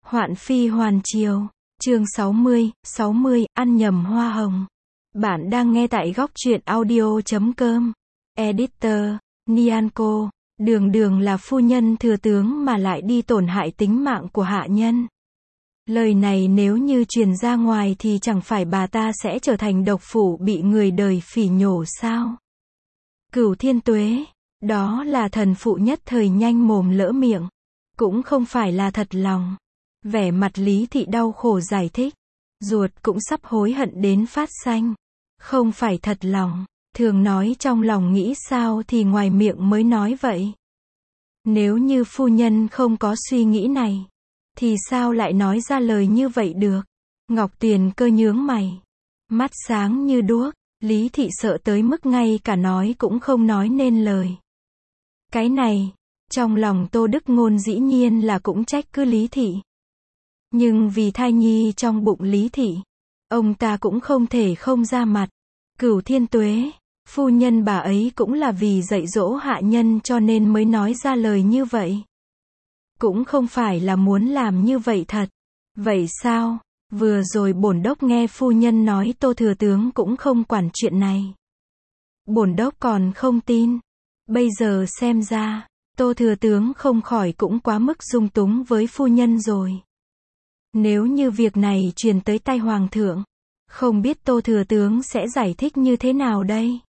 Hoạn phi hoàn triều. Chương 60, ăn nhầm hoa hồng. Bạn đang nghe tại góc truyện audio.com. Editor, Nyanko. Đường là phu nhân thừa tướng mà lại đi tổn hại tính mạng của hạ nhân. Lời này nếu như truyền ra ngoài thì chẳng phải bà ta sẽ trở thành độc phụ bị người đời phỉ nhổ sao? Cửu Thiên Tuế, đó là thần phụ nhất thời nhanh mồm lỡ miệng. Cũng không phải là thật lòng. Vẻ mặt Lý Thị đau khổ giải thích. Ruột cũng sắp hối hận đến phát xanh. Không phải thật lòng. Thường nói trong lòng nghĩ sao thì ngoài miệng mới nói vậy. Nếu như phu nhân không có suy nghĩ này, thì sao lại nói ra lời như vậy được? Ngọc Tuyền Cơ nhướng mày. Mắt sáng như đuốc. Lý Thị sợ tới mức ngay cả nói cũng không nói nên lời. Cái này, trong lòng Tô Đức Ngôn dĩ nhiên là cũng trách cứ Lý Thị. Nhưng vì thai nhi trong bụng Lý Thị, ông ta cũng không thể không ra mặt. Cửu Thiên Tuế, phu nhân bà ấy cũng là vì dạy dỗ hạ nhân cho nên mới nói ra lời như vậy. Cũng không phải là muốn làm như vậy thật. Vậy sao? Vừa rồi bổn đốc nghe phu nhân nói Tô thừa tướng cũng không quản chuyện này. Bổn đốc còn không tin. Bây giờ xem ra, Tô thừa tướng không khỏi cũng quá mức dung túng với phu nhân rồi. Nếu như việc này truyền tới tai hoàng thượng, không biết Tô thừa tướng sẽ giải thích như thế nào đây?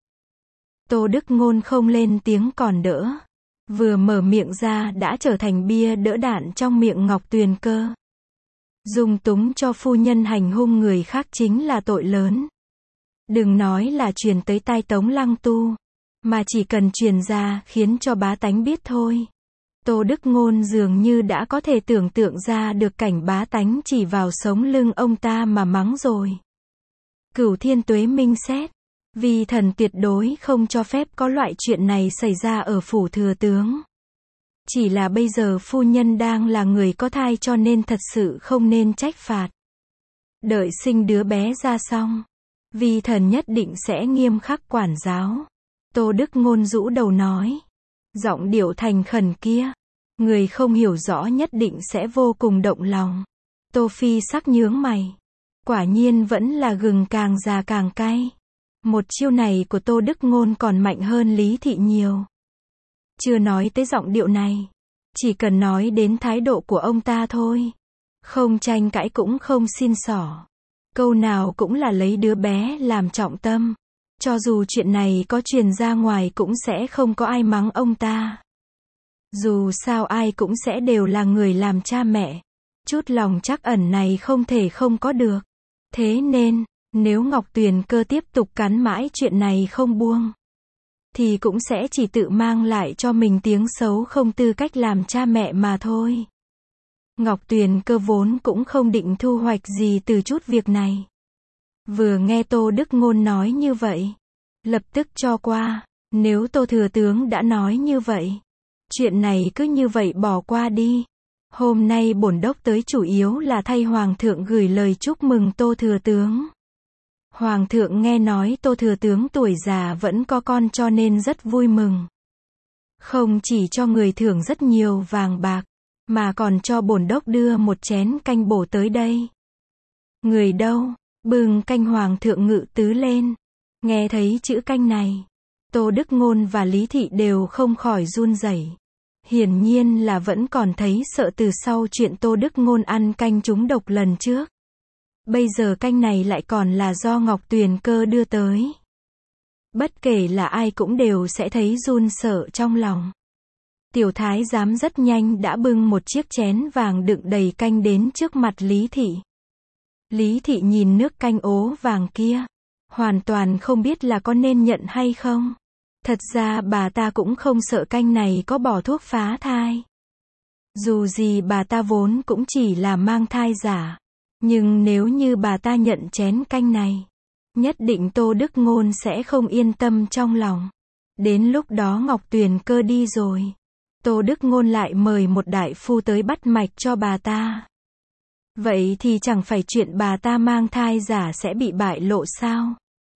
Tô Đức Ngôn không lên tiếng còn đỡ. Vừa mở miệng ra đã trở thành bia đỡ đạn trong miệng Ngọc Tuyền Cơ. Dung túng cho phu nhân hành hung người khác chính là tội lớn. Đừng nói là truyền tới tai Tống Lăng Tu, mà chỉ cần truyền ra khiến cho bá tánh biết thôi. Tô Đức Ngôn dường như đã có thể tưởng tượng ra được cảnh bá tánh chỉ vào sống lưng ông ta mà mắng rồi. Cửu Thiên Tuế minh xét. Vì thần tuyệt đối không cho phép có loại chuyện này xảy ra ở phủ thừa tướng. Chỉ là bây giờ phu nhân đang là người có thai cho nên thật sự không nên trách phạt. Đợi sinh đứa bé ra xong, vì thần nhất định sẽ nghiêm khắc quản giáo. Tô Đức Ngôn rũ đầu nói. Giọng điệu thành khẩn kia. Người không hiểu rõ nhất định sẽ vô cùng động lòng. Tô Phi sắc nhướng mày. Quả nhiên vẫn là gừng càng già càng cay. Một chiêu này của Tô Đức Ngôn còn mạnh hơn Lý Thị nhiều. Chưa nói tới giọng điệu này. Chỉ cần nói đến thái độ của ông ta thôi. Không tranh cãi cũng không xin xỏ. Câu nào cũng là lấy đứa bé làm trọng tâm. Cho dù chuyện này có truyền ra ngoài cũng sẽ không có ai mắng ông ta. Dù sao ai cũng sẽ đều là người làm cha mẹ. Chút lòng trắc ẩn này không thể không có được. Thế nên, nếu Ngọc Tuyền Cơ tiếp tục cắn mãi chuyện này không buông, thì cũng sẽ chỉ tự mang lại cho mình tiếng xấu không tư cách làm cha mẹ mà thôi. Ngọc Tuyền Cơ vốn cũng không định thu hoạch gì từ chút việc này. Vừa nghe Tô Đức Ngôn nói như vậy, lập tức cho qua. Nếu Tô thừa tướng đã nói như vậy, chuyện này cứ như vậy bỏ qua đi. Hôm nay bổn đốc tới chủ yếu là thay hoàng thượng gửi lời chúc mừng Tô thừa tướng. Hoàng thượng nghe nói Tô thừa tướng tuổi già vẫn có con cho nên rất vui mừng. Không chỉ cho người thưởng rất nhiều vàng bạc, mà còn cho bổn đốc đưa một chén canh bổ tới đây. Người đâu? Bưng canh hoàng thượng ngự tứ lên. Nghe thấy chữ canh này, Tô Đức Ngôn và Lý Thị đều không khỏi run rẩy. Hiển nhiên là vẫn còn thấy sợ từ sau chuyện Tô Đức Ngôn ăn canh trúng độc lần trước. Bây giờ canh này lại còn là do Ngọc Tuyền Cơ đưa tới. Bất kể là ai cũng đều sẽ thấy run sợ trong lòng. Tiểu thái giám rất nhanh đã bưng một chiếc chén vàng đựng đầy canh đến trước mặt Lý Thị. Lý Thị nhìn nước canh ố vàng kia, hoàn toàn không biết là có nên nhận hay không. Thật ra bà ta cũng không sợ canh này có bỏ thuốc phá thai. Dù gì bà ta vốn cũng chỉ là mang thai giả. Nhưng nếu như bà ta nhận chén canh này, nhất định Tô Đức Ngôn sẽ không yên tâm trong lòng. Đến lúc đó Ngọc Tuyền Cơ đi rồi, Tô Đức Ngôn lại mời một đại phu tới bắt mạch cho bà ta. Vậy thì chẳng phải chuyện bà ta mang thai giả sẽ bị bại lộ sao?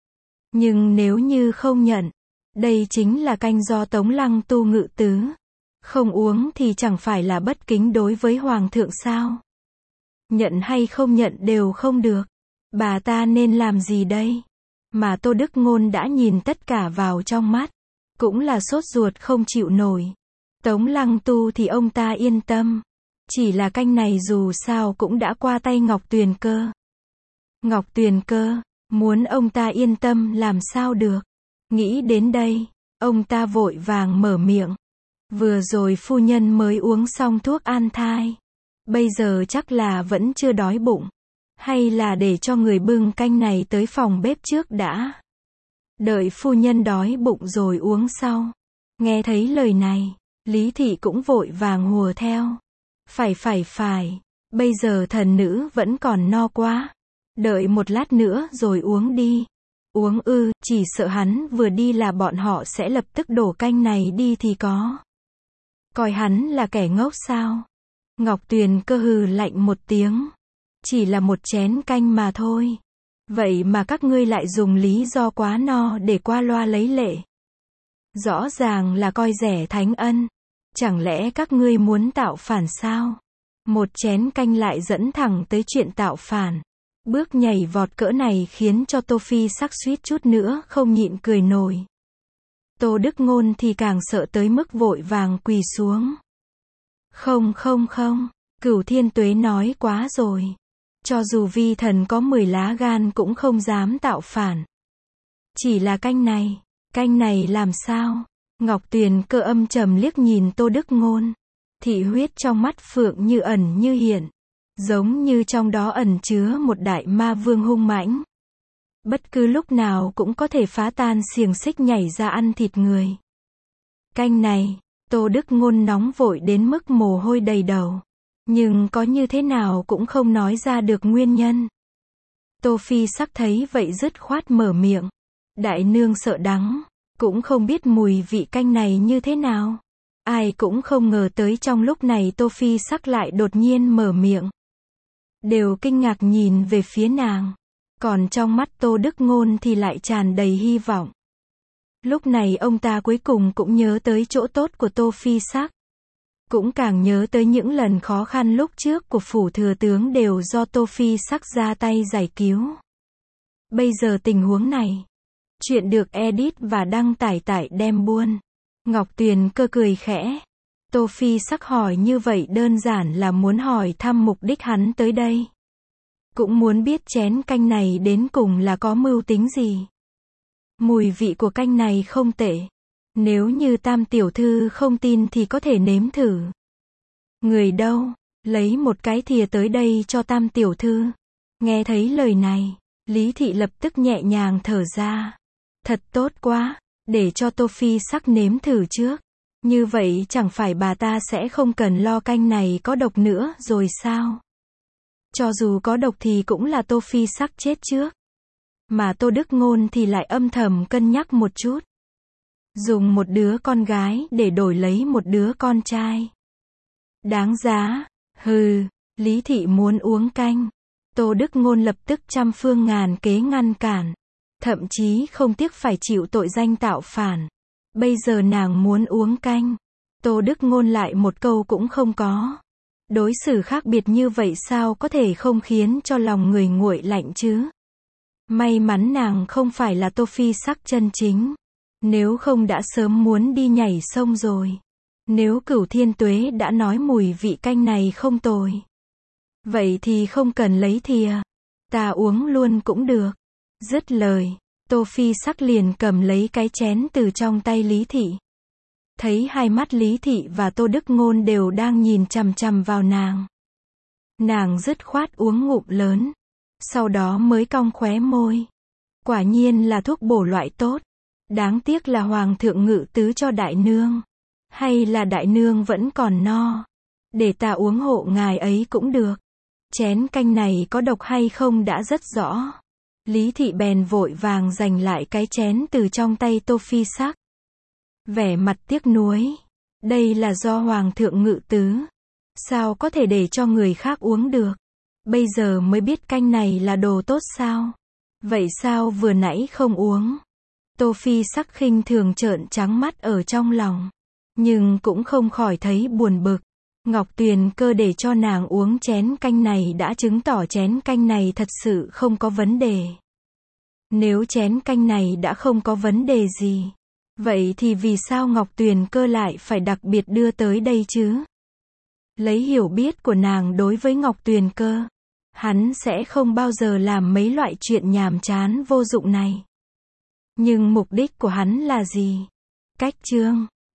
Nhưng nếu như không nhận, đây chính là canh do Tống Lăng Tu ngự tứ. Không uống thì chẳng phải là bất kính đối với Hoàng thượng sao? Nhận hay không nhận đều không được. Bà ta nên làm gì đây? Mà Tô Đức Ngôn đã nhìn tất cả vào trong mắt. Cũng là sốt ruột không chịu nổi. Tống Lăng Tu thì ông ta yên tâm. Chỉ là canh này dù sao cũng đã qua tay Ngọc Tuyền Cơ. Ngọc Tuyền Cơ, muốn ông ta yên tâm làm sao được. Nghĩ đến đây, ông ta vội vàng mở miệng. Vừa rồi phu nhân mới uống xong thuốc an thai. Bây giờ chắc là vẫn chưa đói bụng. Hay là để cho người bưng canh này tới phòng bếp trước đã. Đợi phu nhân đói bụng rồi uống sau. Nghe thấy lời này, Lý Thị cũng vội vàng hùa theo. Phải. Bây giờ thần nữ vẫn còn no quá. Đợi một lát nữa rồi uống đi. Uống ư, chỉ sợ hắn vừa đi là bọn họ sẽ lập tức đổ canh này đi thì có. Coi hắn là kẻ ngốc sao? Ngọc Tuyền Cơ hừ lạnh một tiếng. Chỉ là một chén canh mà thôi. Vậy mà các ngươi lại dùng lý do quá no để qua loa lấy lệ. Rõ ràng là coi rẻ thánh ân. Chẳng lẽ các ngươi muốn tạo phản sao? Một chén canh lại dẫn thẳng tới chuyện tạo phản. Bước nhảy vọt cỡ này khiến cho Tô Phi Sắc suýt chút nữa không nhịn cười nổi. Tô Đức Ngôn thì càng sợ tới mức vội vàng quỳ xuống. Không, Cửu Thiên Tuế nói quá rồi. Cho dù vi thần có 10 lá gan cũng không dám tạo phản. Chỉ là canh này làm sao? Ngọc Tuyền Cơ âm trầm liếc nhìn Tô Đức Ngôn. Thị huyết trong mắt phượng như ẩn như hiện. Giống như trong đó ẩn chứa một đại ma vương hung mãnh. Bất cứ lúc nào cũng có thể phá tan xiềng xích nhảy ra ăn thịt người. Canh này, Tô Đức Ngôn nóng vội đến mức mồ hôi đầy đầu. Nhưng có như thế nào cũng không nói ra được nguyên nhân. Tô Phi Sắc thấy vậy dứt khoát mở miệng. Đại nương sợ đắng, cũng không biết mùi vị canh này như thế nào. Ai cũng không ngờ tới trong lúc này Tô Phi Sắc lại đột nhiên mở miệng. Đều kinh ngạc nhìn về phía nàng. Còn trong mắt Tô Đức Ngôn thì lại tràn đầy hy vọng. Lúc này ông ta cuối cùng cũng nhớ tới chỗ tốt của Tô Phi Sắc. Cũng càng nhớ tới những lần khó khăn lúc trước của phủ thừa tướng đều do Tô Phi Sắc ra tay giải cứu. Bây giờ tình huống này. Chuyện được edit và đăng tải tại Đem Buôn. Ngọc Tuyền Cơ cười khẽ. Tô Phi Sắc hỏi như vậy đơn giản là muốn hỏi thăm mục đích hắn tới đây. Cũng muốn biết chén canh này đến cùng là có mưu tính gì. Mùi vị của canh này không tệ. Nếu như Tam tiểu thư không tin thì có thể nếm thử. Người đâu? Lấy một cái thìa tới đây cho Tam tiểu thư. Nghe thấy lời này, Lý Thị lập tức nhẹ nhàng thở ra. Thật tốt quá, để cho Tô Phi Sắc nếm thử trước. Như vậy chẳng phải bà ta sẽ không cần lo canh này có độc nữa rồi sao? Cho dù có độc thì cũng là Tô Phi Sắc chết trước. Mà Tô Đức Ngôn thì lại âm thầm cân nhắc một chút. Dùng một đứa con gái để đổi lấy một đứa con trai. Đáng giá. Hừ, Lý Thị muốn uống canh. Tô Đức Ngôn lập tức trăm phương ngàn kế ngăn cản. Thậm chí không tiếc phải chịu tội danh tạo phản. Bây giờ nàng muốn uống canh. Tô Đức Ngôn lại một câu cũng không có. Đối xử khác biệt như vậy sao có thể không khiến cho lòng người nguội lạnh chứ? May mắn nàng không phải là Tô Phi Sắc chân chính. Nếu không đã sớm muốn đi nhảy sông rồi. Nếu Cửu Thiên Tuế đã nói mùi vị canh này không tồi. Vậy thì không cần lấy thìa. Ta uống luôn cũng được. Dứt lời, Tô Phi Sắc liền cầm lấy cái chén từ trong tay Lý Thị. Thấy hai mắt Lý Thị và Tô Đức Ngôn đều đang nhìn chằm chằm vào nàng. Nàng dứt khoát uống ngụm lớn. Sau đó mới cong khóe môi. Quả nhiên là thuốc bổ loại tốt. Đáng tiếc là Hoàng thượng ngự tứ cho đại nương. Hay là đại nương vẫn còn no. Để ta uống hộ ngài ấy cũng được. Chén canh này có độc hay không đã rất rõ. Lý Thị bèn vội vàng giành lại cái chén từ trong tay Tô Phi Sắc. Vẻ mặt tiếc nuối. Đây là do Hoàng thượng ngự tứ. Sao có thể để cho người khác uống được? Bây giờ mới biết canh này là đồ tốt sao? Vậy sao vừa nãy không uống? Tô Phi Sắc khinh thường trợn trắng mắt ở trong lòng. Nhưng cũng không khỏi thấy buồn bực. Ngọc Tuyền Cơ để cho nàng uống chén canh này đã chứng tỏ chén canh này thật sự không có vấn đề. Nếu chén canh này đã không có vấn đề gì, vậy thì vì sao Ngọc Tuyền Cơ lại phải đặc biệt đưa tới đây chứ? Lấy hiểu biết của nàng đối với Ngọc Tuyền Cơ, hắn sẽ không bao giờ làm mấy loại chuyện nhàm chán vô dụng này. Nhưng mục đích của hắn là gì? Cách chương